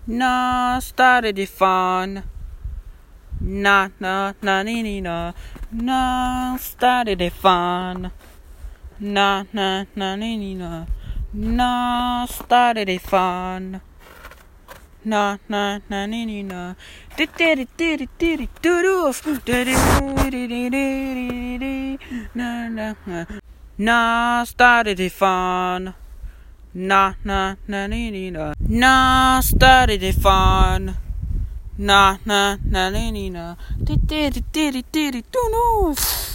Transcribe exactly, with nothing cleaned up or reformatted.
Na started the fun. Na na na ni ni na. Na started the fun. Na na na ni ni na. Na started the fun. Na na na ni ni na. Di di di di di di di doof. Di di di di di di. Na na na. Na started the fun. Na na na ni ni na. Na started the fun. Na na na ni ni na. Di di di di di di doof.